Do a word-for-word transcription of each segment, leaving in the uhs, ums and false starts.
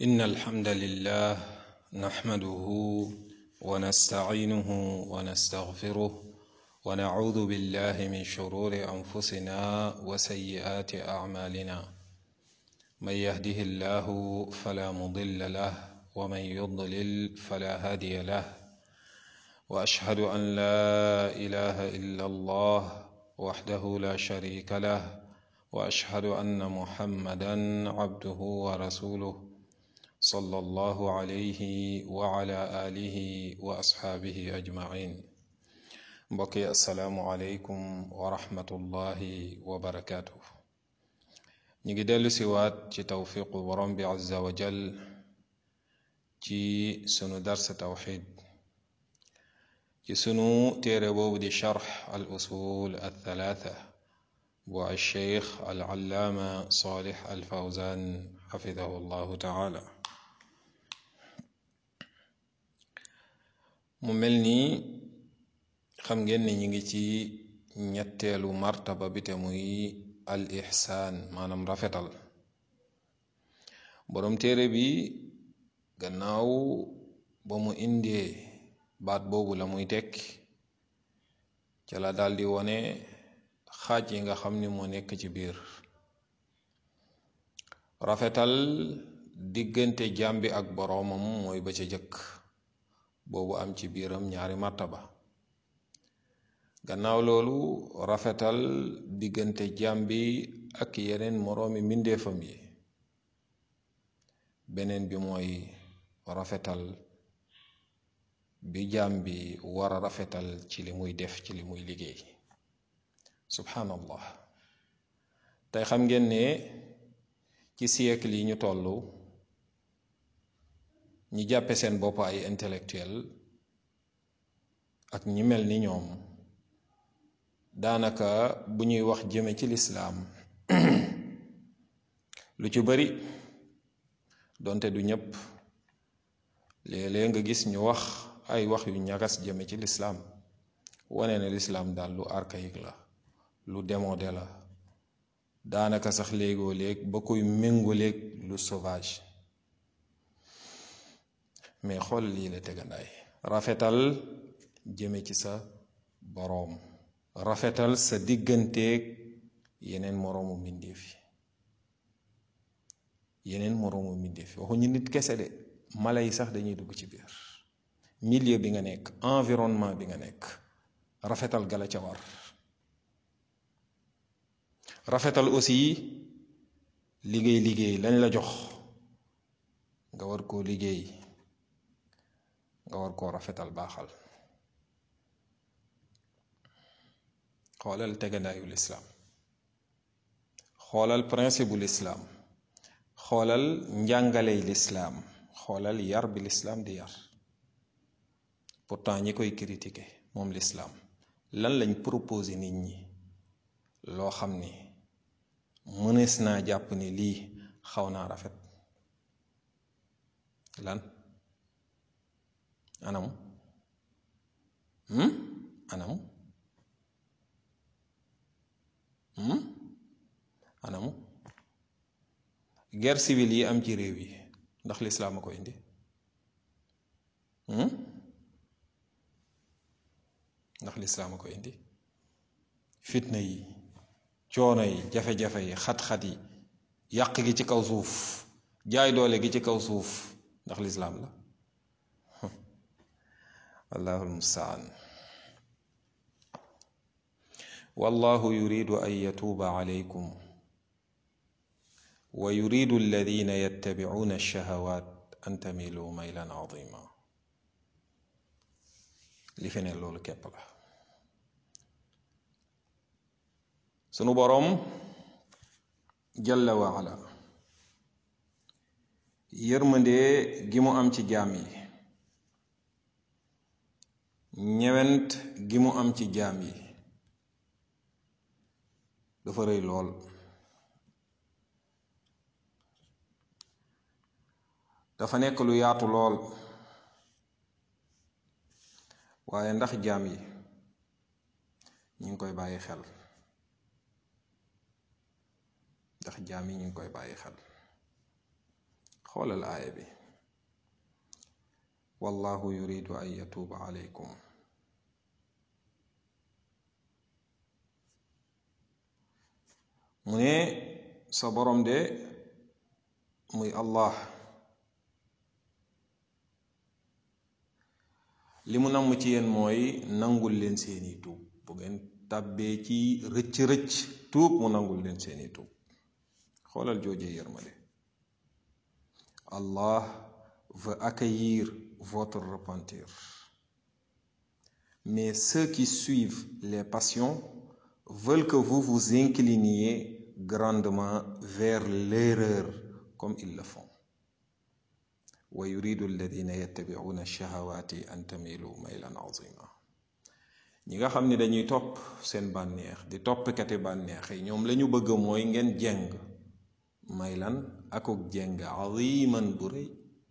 إن الحمد لله نحمده ونستعينه ونستغفره ونعوذ بالله من شرور أنفسنا وسيئات أعمالنا من يهده الله فلا مضل له ومن يضلل فلا هادي له وأشهد أن لا إله إلا الله وحده لا شريك له وأشهد أن محمدا عبده ورسوله صلى الله عليه وعلى آله وأصحابه أجمعين بقي السلام عليكم ورحمة الله وبركاته نيجي دلو سوات ci tawfiqu borom bi azza wa jal ci sunu dars tawxid ci sunu téere boobu di charx al usul al thalatha bu al cheikh al allaama salih al fawzan xafidahu allahu taala mu mel ni xam ngeen ni ñu ngi ci ñetteelu martaba bi te muy al ihsaan maanaam rafetal boroom téere bi gannaaw ba mu indee baat boobu la muy tekk ca la daldi wone xaaj yi nga xam ni moo nekk ci biir rafetal diggante jàmbi ak boroomam mooy ba ca jëkk boobu am ci biiram ñaari martaba gannaaw loolu rafetal diggante jàmbi ak yeneen moroomi mbindeefam yi beneen bi mooy rafetal bi jàmbi war a rafetal ci li muy def ci li muy liggéey subhanallah tey xam ngeen ne ci siècle yi ñu tollu ñi jàppe seen bopp ay intellectuel ak ñi mel ni ñoom daanaka bu ñuy wax jëme ci lislaam lu ci bari donte du ñépp léeg-léeg nga gis ñu wax ay wax yu ñagas jëme ci lislaam wane ne lislaam daal lu archaïque la lu démodé la daanaka sax léegoo léeg ba koy méngoleeg lu sauvage mais xool lii la tegandaay rafetal jëme ci sa boroom rafetal sa digganteeg yeneen moroomu mbindéef yi yeneen moroomu mbindéef yi waxuñu nit kese de mala yi sax dañuy dugg ci biir milieu bi nga nekk environnement bi nga nekk rafetal gala ca war rafetal aussi liggéey liggéey lañ la jox nga war koo liggéey nga war koo rafetal baaxal xoolal tegandaayu lislaam xoolal principe bu lislaam xoolal njàngaley lislaam xoolal yar bi lislaam di yar pourtant ñi koy critiquer moom lislaam lan lañ proposé nit ñi loo xam ni mënees naa jàpp ni lii xaw naa rafet lan anam hmm? anam hmm? anamu guerre civile yi am ci réew yi ndax lislaam a ko indi hmm? ndax lislaam a ko indi fitna yi coono yi jafe-jafe yi xat-xat yi yàq gi ci kaw suuf jaay doole gi ci kaw suuf ndax lislaam la allahul mustaan wallahu yuridu an yatuuba alaykum wa yuridu alladina yattabicuuna alshahawat an tamilu maylan azima li fi ne loolu képp la sunu boroom jalla wa ala yërmandee gi mu am ci jaam yi ñewent gi mu am ci jaam yi dafa rëy lool dafa nekk lu yaatu lool waaye ndax jaam yi ñu ngi koy bàyyi xel ndax jaam yi ñu ngi koy bàyyi xel xoolal aaya bi wallahu yuridu an yatuuba alaykum mu ne sa borom de muy allah li mu namm ci yéen mooy nangul leen seeni tuub bu ngeen tàbbee ci rëcc-rëcc tuub mu nangul leen seeni tuub xoolal joojee yërmande Allah veut accueillir votre repentir mais ceux qui suivent les passions veulent que vous vous incliniez grandement vers l'erreur comme ils le font wa yuridu alladina yattabi'una ash-shahawati an tamilu maylan azima ñi nga xam ne dañuy topp seen bànneex di toppkati bànneex yi ñoom la ñu bëgg mooy ngeen jeng maylan akuk jeng aziman bu rëy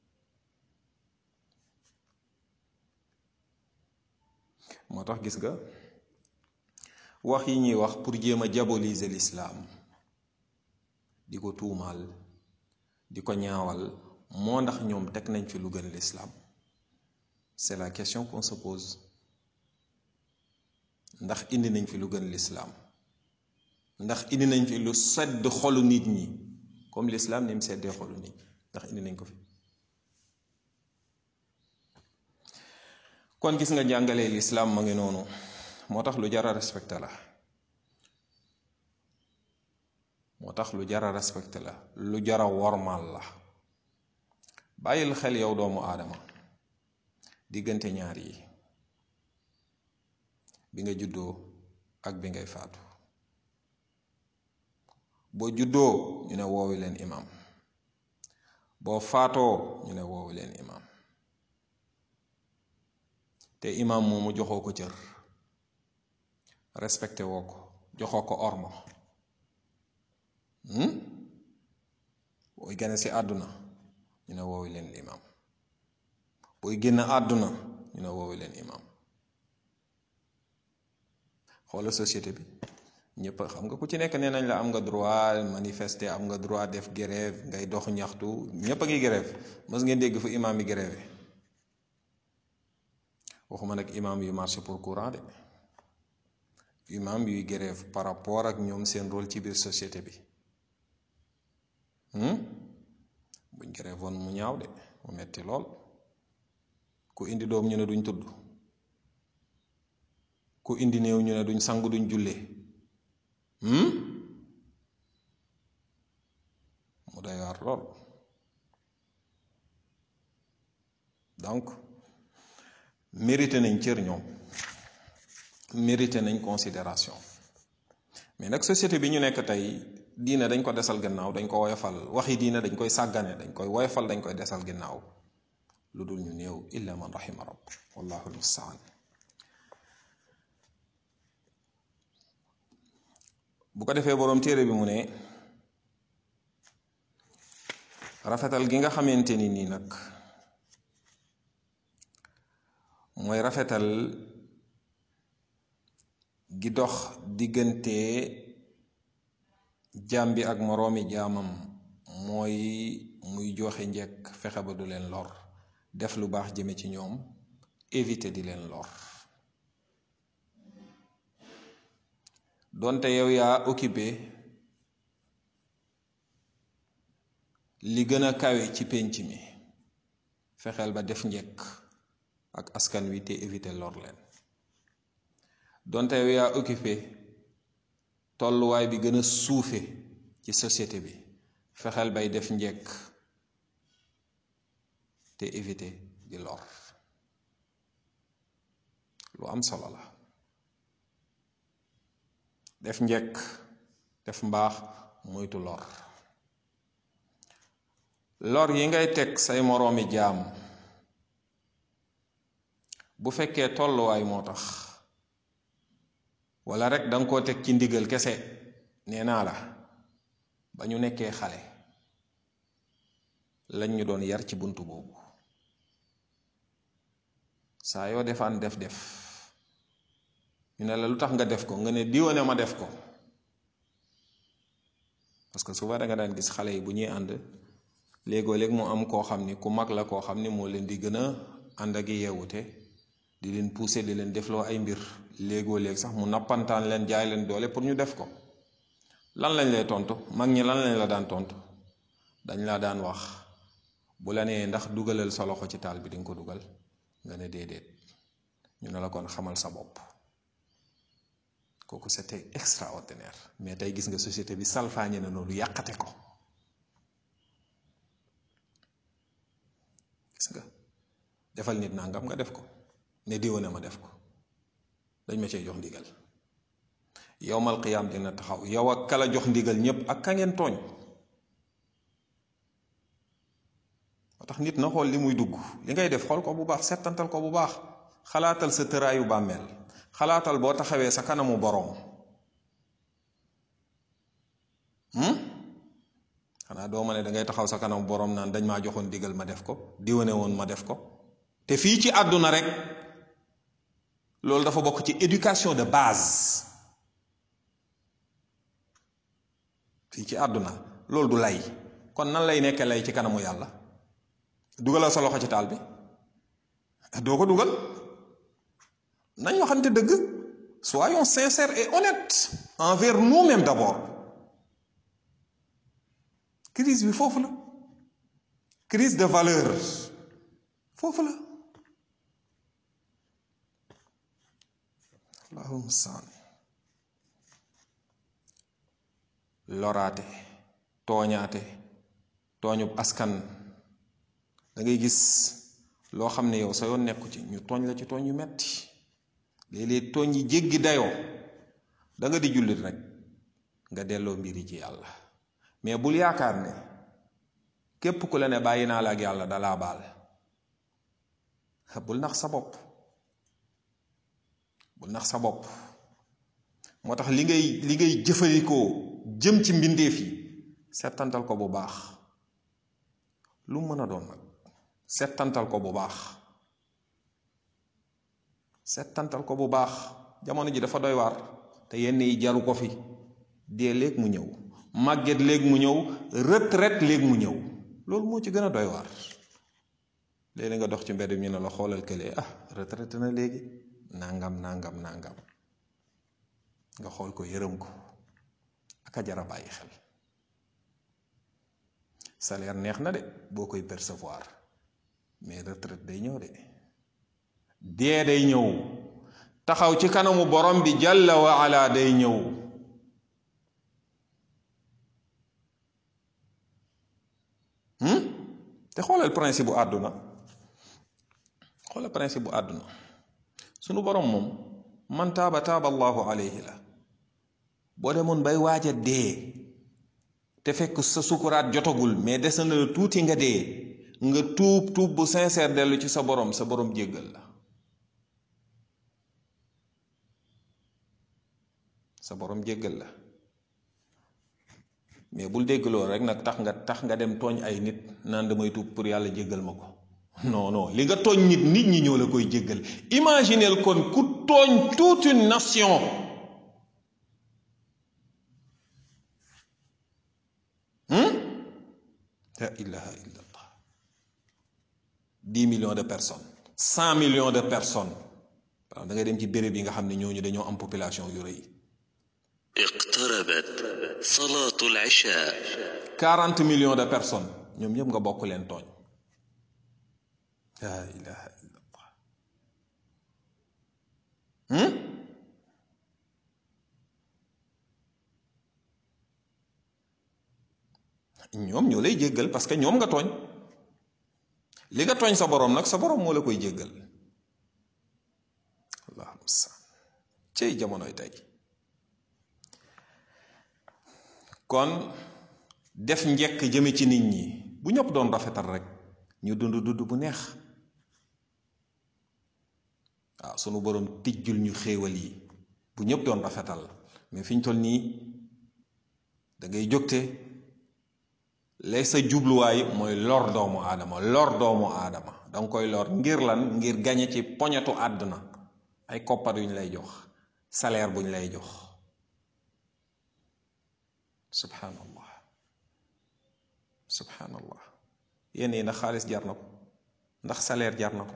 moo tax gis nga wax yi ñuy wax pour jéem a diaboliser l'islam di ko tuumaal di ko ñaawal moo ndax ñoom teg nañ fi lu gën l'islam c'est la question qu'on se pose ndax indi nañ fi lu gën l'islam ndax indi nañ fi lu sedd xolu nit ñi comme l'islam ni mu seddee xolu nit ñi ndax indi nañ ko fi kon gis nga jàngalee l'islam ma ngi noonu moo tax lu jara respecté la moo tax lu jara respecté la lu jara wormal la bàyyil xel yow doomu aadama diggante ñaar yi bi nga juddoo ak bi ngay faatu boo juddoo ñu ne woowi leen imam boo faatoo ñu ne woowi leen imam te imam moomu joxoo ko cër respecté woo ko joxoo ko ormo booy gane ci àdduna ñu ne woowi leen imam booy génn àdduna ñu ne woowi leen imam xoola société bi ñëpp xam nga ku ci nekk nee nañ la am nga droit manifester am nga droit def grève ngay dox ñaxtu ñëpp a ngi grève mës ngeen dégg fu imam yi grève waxuma nag imam yu marché pour courant de imam yuy grève par rapport ak ñoom seen rôle ci biir société bi buñ grève woon mu ñaaw de mu metti lool ku indi doom ñu ne duñ tudd ku indi néew ñu ne duñ sang duñ jullee mu doy waar lool donc mérité nañ cër ñoom mérité nañ considération mais nag société bi ñu nekk tey diine dañ ko desal gannaaw dañ ko woyofal waxi diine dañ koy sàggane dañ koy woyofal dañ koy desal gannaaw lu dul ñu néew illa man rahima rabb wallahu almustaan bu ko defee boroom téere bi mu ne rafetal gi nga xamante ni nii nag mooy rafetal gi dox diggante jaam bi ak moroomi jaamam mooy muy joxe njekk fexe ba du leen lor def lu baax jëme ci ñoom éviter di leen lor donte yow yaa occupé li gën a kawe ci pénc mi fexeel ba def njekk ak askan wi te éviter lor leen donte yow yaa occupé tolluwaay bi gën a suufe ci société bi fexeel bay def njekk te éviter di lor lu am solo la def njekk def mbaax moytu lor lor yi ngay teg say moroomi jaam bu fekkee tolluwaay moo tax wala rek danga koo teg ci ndigal kese nee naa la ba ñu nekkee xale lañ ñu doon yar ci buntu boobu saa yoo defaan def def ñu ne la lu tax nga def ko nga ne diwane ma def ko parce que souvent da nga daan gis xale yi bu ñuy ànd léegoo léeg mu am koo xam ni ku mag la koo xam ni moo leen di gën a ànd ak yeewute di leen pousser di leen defloo ay mbir léegoo léeg sax mu nappantaan leen jaay leen doole pour ñu def ko lan lañ lay tontu mag ñi lan lañ la daan tontu dañ la daan wax bu la nee ndax dugalal sa loxo ci taal bi di nga ko dugal nga ne déedéet ñu ne la kon xamal sa bopp. kooku c'était extraordinaire mais tey gis nga société bi salfaañe na noonu yàqate ko gis nga defal nit nangam nga def ko ne diwa ne ma def ko dañ ma cey jox ndigal yowmal qiyaam dina taxaw yow ak kala jox ndigal ñépp ak ka ngeen tooñ moo tax nit na xool li muy dugg li ngay def xool ko bu baax settantal ko bu baax xalaatal sa tëraayu bàmmeel xalaatal boo taxawee sa kanamu boroom xanaa doo ma ne dangay taxaw sa kanamu boroom naan dañ maa joxoon digal ma def ko diwane woon ma def ko te fii ci àdduna rek loolu dafa bokk ci éducation de base fii ci àdduna loolu du lay kon nan lay nekkee lay ci kanamu yàlla dugalal sa loxo ci taal bi doo ko dugal nañ waxante dëgg soyons sincères et honnêtes envers nous-mêmes d'abord crise bi foofu la crise de valeur foofu la allahumma saan loraate tooñaate tooñub askan da ngay gis loo xam ne yow sa yoon nekku ci ñu tooñ la ci tooñ yu metti léeg-léeg tooñ yi jéggi dayoo da nga di jullit rek nga delloo mbiri ci yàlla mais bul yaakaar ne képp ku la ne bàyyi naa la ak yàlla dalaa baal bul nax sa bopp bul nax sa bopp moo tax li ngay li ngay jëfandikoo jëm ci mbindeef yi settantal ko bu baax lu mën a doon nag settantal ko bu baax settantal ko bu baax jamono ji dafa doy waar te yenn yi jaru ko fi dee léeg mu ñëw màgget léeg mu ñëw retraite léeg mu ñëw loolu moo ci gën a doy waar léegi nga dox ci mbedd mi ñu ne la xoolal kële ah retraite na léegi nangam nangam nangam nga xool ko yërëm ko ak a jara bàyyi xel salaire neex na de boo koy percevoir mais retraite day ñëw de dee day ñëw taxaw ci kanamu borom bi jalla wa ala day ñëw te xoolal principe bu àdduna xoolal principe bu àdduna sunu borom moom man taaba taaba allahu alayhi la boo demoon bay waaja dee te fekk sa sukuraat jotagul mais des na la tuuti nga dee nga tuub tuub bu sincère dellu ci sa borom sa borom jéggal la sa borom jéggal la mais bul déggloo rek nag tax nga tax nga dem tooñ ay nit naan damay tuub pour yàlla jéggal ma ko non non li nga tooñ nit nit ñi ñoo la koy jéggal imagineel kon ku tooñ toute une nation la ilaha illa allah dix millions de personnes cent millions de personnes waaw da ngay dem ci béréb yi nga xam ne ñooñu dañoo am population yu rëy iqtarabat salatu al-isha quarante millions de personnes ñoom ñëpp nga bokk leen tooñ la ilaha illa allah ñoom ñoo lay jéggal parce que ñoom nga tooñ li nga tooñ sa boroom nag sa boroom moo la koy jéggal allahumma sal cey jamonoy tey kon def njekk jëme ci nit ñi bu ñëpp doon rafetal rek ñu dund dund bu neex waaw sunu boroom tijjul ñu xéewal yi bu ñëpp doon rafetal mais fi ñu toll nii da ngay jógte lay sa jubluwaay mooy lor doomu aadama lor doomu aadama danga koy lor ngir lan ngir gañe ci poñetu àdduna ay koppar yu ñu lay jox salaire bu ñu lay jox subhanallah subhanallah yenn yi ndax xaalis jar na ko, ndax salaire jar na ko,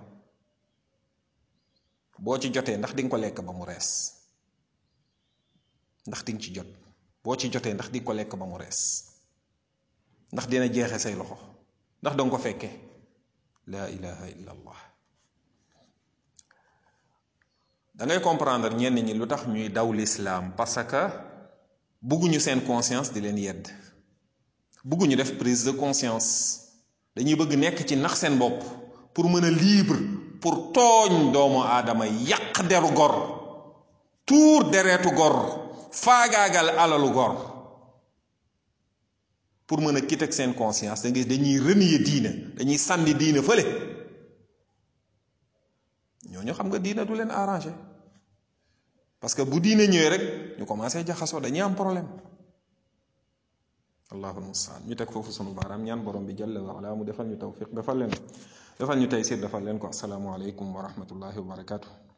boo ci jotee ndax di nga ko lekk ba mu rees, ndax di nga ci jot, boo ci jotee ndax di nga ko lekk ba mu rees, ndax dina jeexe say loxo, ndax danga ko fekke. la ilaha illa allah. da ngay comprendre ñenn ñi lu tax ñuy daw l'islam, parce que bugguñu seen conscience di leen yedd, bugguñu def prise de conscience, dañuy bëgg nekk ci nax seen bopp pour mën a libre, pour tooñ doomu aadama, yàq deru gor, tuur deretu gor, faagaagal alalu gor, pour mën a quitter ak seen conscience. da ngay dañuy renier diina, dañuy sànni diina fële. ñooñu xam nga diina du leen arrangé, parce que bu diine ñëwee rek ñu commencé jaxasoo, dañuy am problème. allahul mustaan. ñu teg foofu sunu baaraam, ñaan borom bi jalla wa ala mu defal ñu tawfiq, defal leen defal ñu taysir, defal leen ko. asalaamu aleykum wa rahmatullahi wa barakatuh.